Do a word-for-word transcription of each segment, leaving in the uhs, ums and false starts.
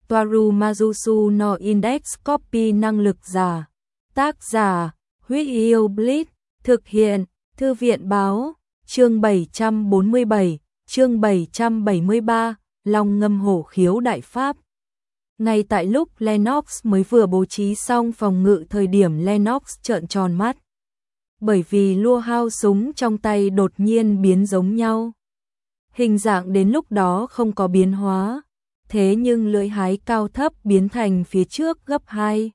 Toaru Majusu no Index Copy năng lực giả. Tác giả, Huyết Yêu Blitz, thực hiện, Thư viện báo, chương bảy trăm bốn mươi bảy, chương bảy trăm bảy mươi ba, Long ngâm hổ khiếu đại pháp. Ngay tại lúc Lennox mới vừa bố trí xong phòng ngự thời điểm Lennox trợn tròn mắt. Bởi vì lua hao súng trong tay đột nhiên biến giống nhau. Hình dạng đến lúc đó không có biến hóa, thế nhưng lưỡi hái cao thấp biến thành phía trước gấp hai.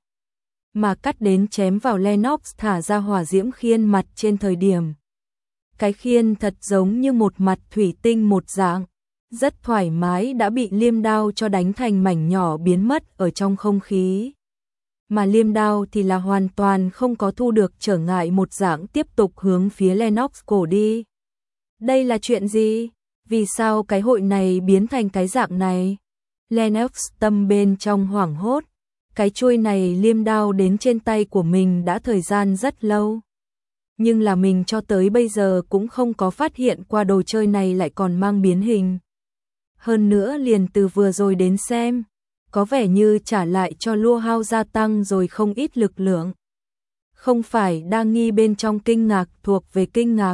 Mà cắt đến chém vào Lennox thả ra hỏa diễm khiên mặt trên thời điểm. Cái khiên thật giống như một mặt thủy tinh một dạng, rất thoải mái đã bị liêm đao cho đánh thành mảnh nhỏ biến mất ở trong không khí. Mà liêm đao thì là hoàn toàn không có thu được trở ngại một dạng tiếp tục hướng phía Lennox cổ đi. Đây là chuyện gì? Vì sao cái hội này biến thành cái dạng này? Lennox tâm bên trong hoảng hốt. Cái chuôi này liêm đao đến trên tay của mình đã thời gian rất lâu. Nhưng là mình cho tới bây giờ cũng không có phát hiện qua đồ chơi này lại còn mang biến hình. Hơn nữa liền từ vừa rồi đến xem, có vẻ như trả lại cho lua hao gia tăng rồi không ít lực lượng. Không phải đang nghi bên trong kinh ngạc thuộc về kinh ngạc.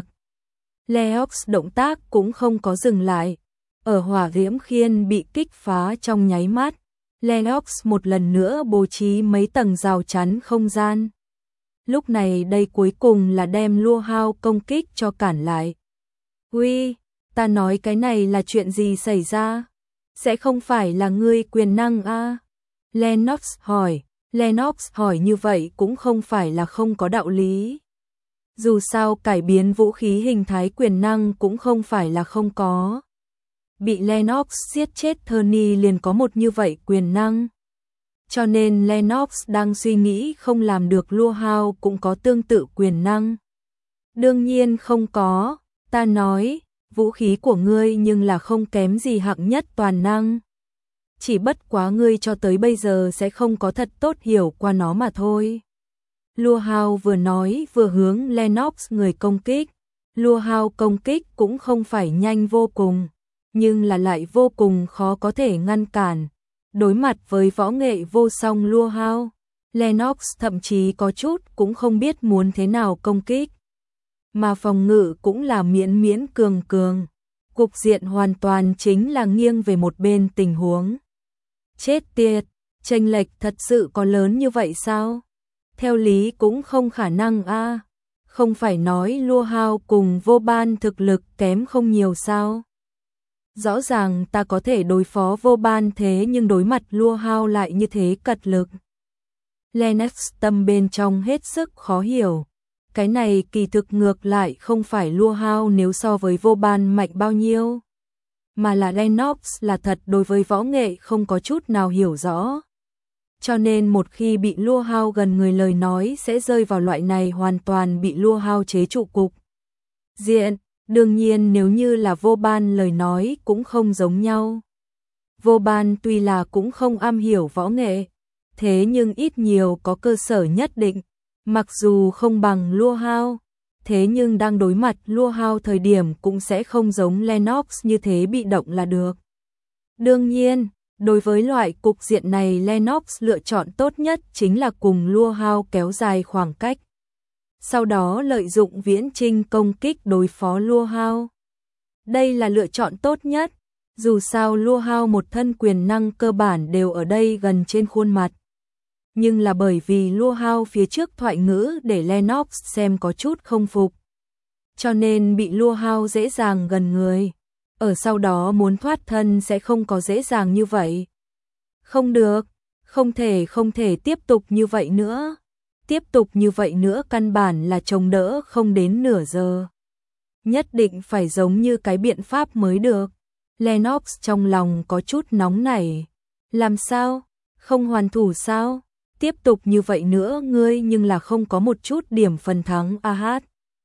Lennox động tác cũng không có dừng lại. Ở hỏa diễm khiên bị kích phá trong nháy mắt, Lennox một lần nữa bố trí mấy tầng rào chắn không gian. Lúc này đây cuối cùng là đem lua hao công kích cho cản lại. Uy, ta nói cái này là chuyện gì xảy ra? Sẽ không phải là ngươi quyền năng a? Lennox hỏi. Lennox hỏi như vậy cũng không phải là không có đạo lý. Dù sao cải biến vũ khí hình thái quyền năng cũng không phải là không có. Bị Lennox giết chết Tony liền có một như vậy quyền năng. Cho nên Lennox đang suy nghĩ không làm được lua hao cũng có tương tự quyền năng. Đương nhiên không có, ta nói, vũ khí của ngươi nhưng là không kém gì hạng nhất toàn năng. Chỉ bất quá ngươi cho tới bây giờ sẽ không có thật tốt hiểu qua nó mà thôi. Lua hao vừa nói vừa hướng Lennox người công kích. Lua hao công kích cũng không phải nhanh vô cùng, nhưng là lại vô cùng khó có thể ngăn cản. Đối mặt với võ nghệ vô song lua hao, Lennox thậm chí có chút cũng không biết muốn thế nào công kích. Mà phòng ngự cũng là miễn miễn cường cường. Cục diện hoàn toàn chính là nghiêng về một bên tình huống. Chết tiệt, chênh lệch thật sự có lớn như vậy sao? Theo lý cũng không khả năng a. Không phải nói lua hao cùng vô ban thực lực kém không nhiều sao? Rõ ràng ta có thể đối phó vô ban thế nhưng đối mặt lua hao lại như thế cật lực. Lennox tâm bên trong hết sức khó hiểu. Cái này kỳ thực ngược lại không phải lua hao nếu so với vô ban mạnh bao nhiêu. Mà là Lennox là thật đối với võ nghệ không có chút nào hiểu rõ. Cho nên một khi bị lua hao gần người lời nói sẽ rơi vào loại này hoàn toàn bị lua hao chế trụ cục diện. Đương nhiên nếu như là vô ban lời nói cũng không giống nhau. Vô ban tuy là cũng không am hiểu võ nghệ, thế nhưng ít nhiều có cơ sở nhất định. Mặc dù không bằng lua hao, thế nhưng đang đối mặt lua hao thời điểm cũng sẽ không giống Lennox như thế bị động là được. Đương nhiên, đối với loại cục diện này Lennox lựa chọn tốt nhất chính là cùng lua hao kéo dài khoảng cách. Sau đó lợi dụng viễn trinh công kích đối phó lua hao. Đây là lựa chọn tốt nhất, dù sao lua hao một thân quyền năng cơ bản đều ở đây gần trên khuôn mặt. Nhưng là bởi vì lua hao phía trước thoại ngữ để Lennox xem có chút không phục. Cho nên bị lua hao dễ dàng gần người. Ở sau đó muốn thoát thân sẽ không có dễ dàng như vậy. Không được, không thể không thể tiếp tục như vậy nữa. Tiếp tục như vậy nữa căn bản là chống đỡ không đến nửa giờ. Nhất định phải giống như cái biện pháp mới được. Lennox trong lòng có chút nóng nảy. Làm sao? Không hoàn thủ sao? Tiếp tục như vậy nữa ngươi nhưng là không có một chút điểm phần thắng a hát.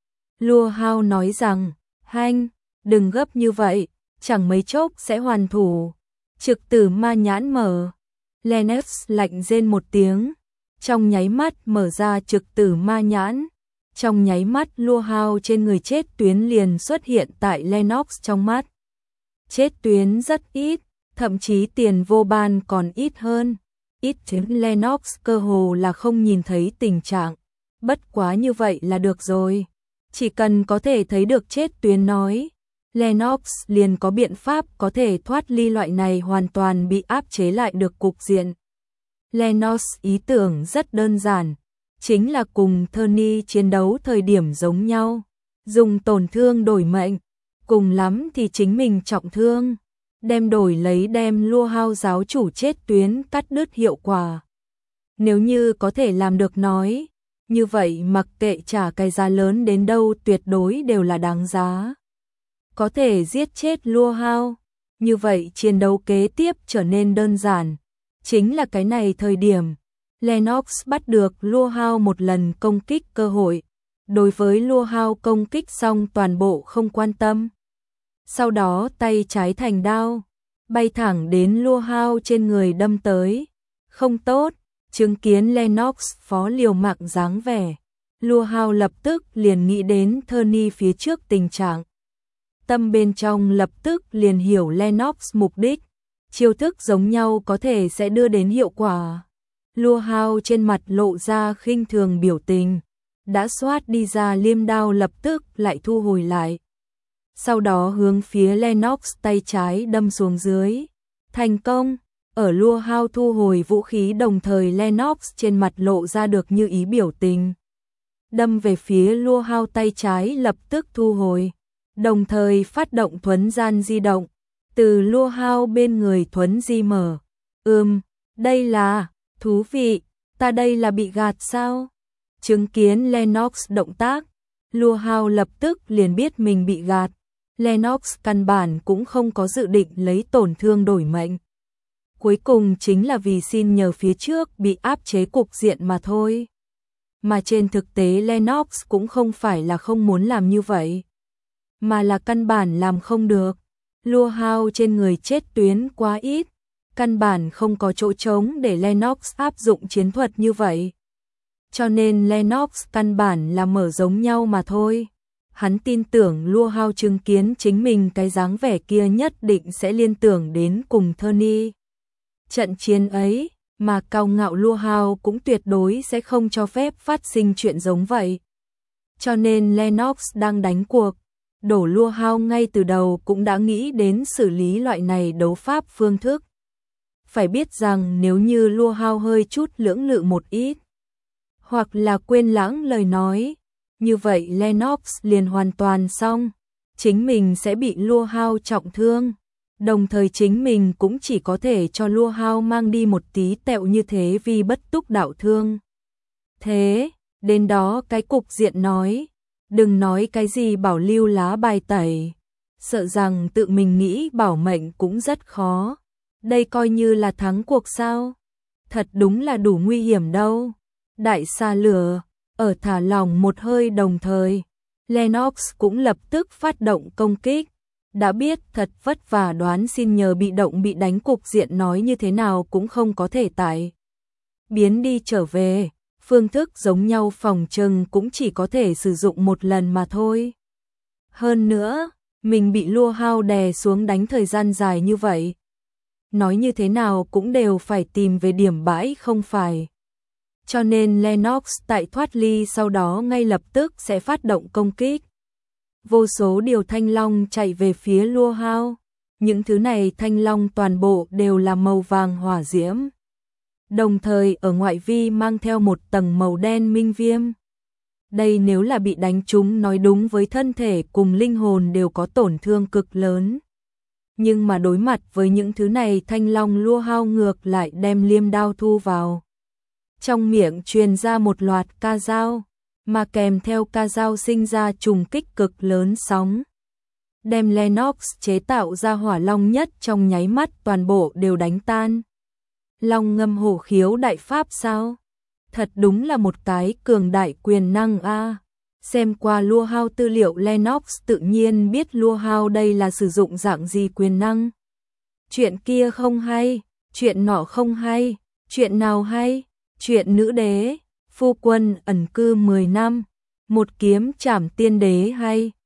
Lua hao nói rằng, hanh, đừng gấp như vậy, chẳng mấy chốc sẽ hoàn thủ. Trực tử ma nhãn mở. Lennox lạnh rên một tiếng. Trong nháy mắt mở ra trực tử ma nhãn. Trong nháy mắt lua hao trên người chết tuyến liền xuất hiện tại Lennox trong mắt. Chết tuyến rất ít, thậm chí tiền vô ban còn ít hơn. Ít chứng Lennox cơ hồ là không nhìn thấy tình trạng. Bất quá như vậy là được rồi. Chỉ cần có thể thấy được chết tuyến nói, Lennox liền có biện pháp có thể thoát ly loại này hoàn toàn bị áp chế lại được cục diện. Lennox ý tưởng rất đơn giản, chính là cùng Tony chiến đấu thời điểm giống nhau, dùng tổn thương đổi mệnh, cùng lắm thì chính mình trọng thương, đem đổi lấy đem Lua Hao giáo chủ chết tuyến cắt đứt hiệu quả. Nếu như có thể làm được nói, như vậy mặc kệ trả cái giá lớn đến đâu tuyệt đối đều là đáng giá. Có thể giết chết Lua Hao, như vậy chiến đấu kế tiếp trở nên đơn giản. Chính là cái này thời điểm, Lennox bắt được Lua Hao một lần công kích cơ hội. Đối với Lua Hao công kích xong toàn bộ không quan tâm. Sau đó tay trái thành đao, bay thẳng đến Lua Hao trên người đâm tới. Không tốt, chứng kiến Lennox phó liều mạng dáng vẻ. Lua Hao lập tức liền nghĩ đến Tony phía trước tình trạng. Tâm bên trong lập tức liền hiểu Lennox mục đích. Chiêu thức giống nhau có thể sẽ đưa đến hiệu quả. Lua Hao trên mặt lộ ra khinh thường biểu tình. Đã xoát đi ra liêm đao lập tức lại thu hồi lại. Sau đó hướng phía Lennox tay trái đâm xuống dưới. Thành công, ở Lua Hao thu hồi vũ khí đồng thời Lennox trên mặt lộ ra được như ý biểu tình. Đâm về phía Lua Hao tay trái lập tức thu hồi. Đồng thời phát động thuấn gian di động. Từ Lua Hao bên người thuấn di mở. Ừm, đây là, thú vị, ta đây là bị gạt sao? Chứng kiến Lennox động tác, Lua Hao lập tức liền biết mình bị gạt. Lennox căn bản cũng không có dự định lấy tổn thương đổi mệnh. Cuối cùng chính là vì xin nhờ phía trước bị áp chế cục diện mà thôi. Mà trên thực tế Lennox cũng không phải là không muốn làm như vậy, mà là căn bản làm không được. Lua Hao trên người chết tuyến quá ít, căn bản không có chỗ trống để Lennox áp dụng chiến thuật như vậy. Cho nên Lennox căn bản là mở giống nhau mà thôi. Hắn tin tưởng Lua Hao chứng kiến chính mình cái dáng vẻ kia nhất định sẽ liên tưởng đến cùng Tony. Trận chiến ấy, mà cao ngạo Lua Hao cũng tuyệt đối sẽ không cho phép phát sinh chuyện giống vậy. Cho nên Lennox đang đánh cuộc. Đổ Lua Hao ngay từ đầu cũng đã nghĩ đến xử lý loại này đấu pháp phương thức. Phải biết rằng nếu như Lua Hao hơi chút lưỡng lự một ít, hoặc là quên lãng lời nói, như vậy Lennox liền hoàn toàn xong. Chính mình sẽ bị Lua Hao trọng thương, đồng thời chính mình cũng chỉ có thể cho Lua Hao mang đi một tí tẹo như thế vì bất túc đạo thương. Thế, đến đó cái cục diện nói, đừng nói cái gì bảo lưu lá bài tẩy, sợ rằng tự mình nghĩ bảo mệnh cũng rất khó. Đây coi như là thắng cuộc sao? Thật đúng là đủ nguy hiểm đâu. Đại xa lửa, ở thả lỏng một hơi đồng thời, Lennox cũng lập tức phát động công kích. Đã biết thật vất vả đoán xin nhờ bị động bị đánh cục diện nói như thế nào cũng không có thể tải biến đi trở về. Phương thức giống nhau phòng trừng cũng chỉ có thể sử dụng một lần mà thôi. Hơn nữa, mình bị Lua Hao đè xuống đánh thời gian dài như vậy. Nói như thế nào cũng đều phải tìm về điểm bãi không phải. Cho nên Lennox tại thoát ly sau đó ngay lập tức sẽ phát động công kích. Vô số điều thanh long chạy về phía Lua Hao. Những thứ này thanh long toàn bộ đều là màu vàng hỏa diễm. Đồng thời ở ngoại vi mang theo một tầng màu đen minh viêm. Đây nếu là bị đánh trúng nói đúng với thân thể cùng linh hồn đều có tổn thương cực lớn. Nhưng mà đối mặt với những thứ này thanh long Lua Hao ngược lại đem liêm đao thu vào. Trong miệng truyền ra một loạt ca dao, mà kèm theo ca dao sinh ra trùng kích cực lớn sóng. Đem Lennox chế tạo ra hỏa long nhất trong nháy mắt toàn bộ đều đánh tan. Long ngâm hổ khiếu đại pháp sao? Thật đúng là một cái cường đại quyền năng a. Xem qua Lua Hao tư liệu Lennox tự nhiên biết Lua Hao đây là sử dụng dạng gì quyền năng. Chuyện kia không hay, chuyện nọ không hay, chuyện nào hay? Chuyện nữ đế, phu quân ẩn cư mười năm, một kiếm trảm tiên đế hay,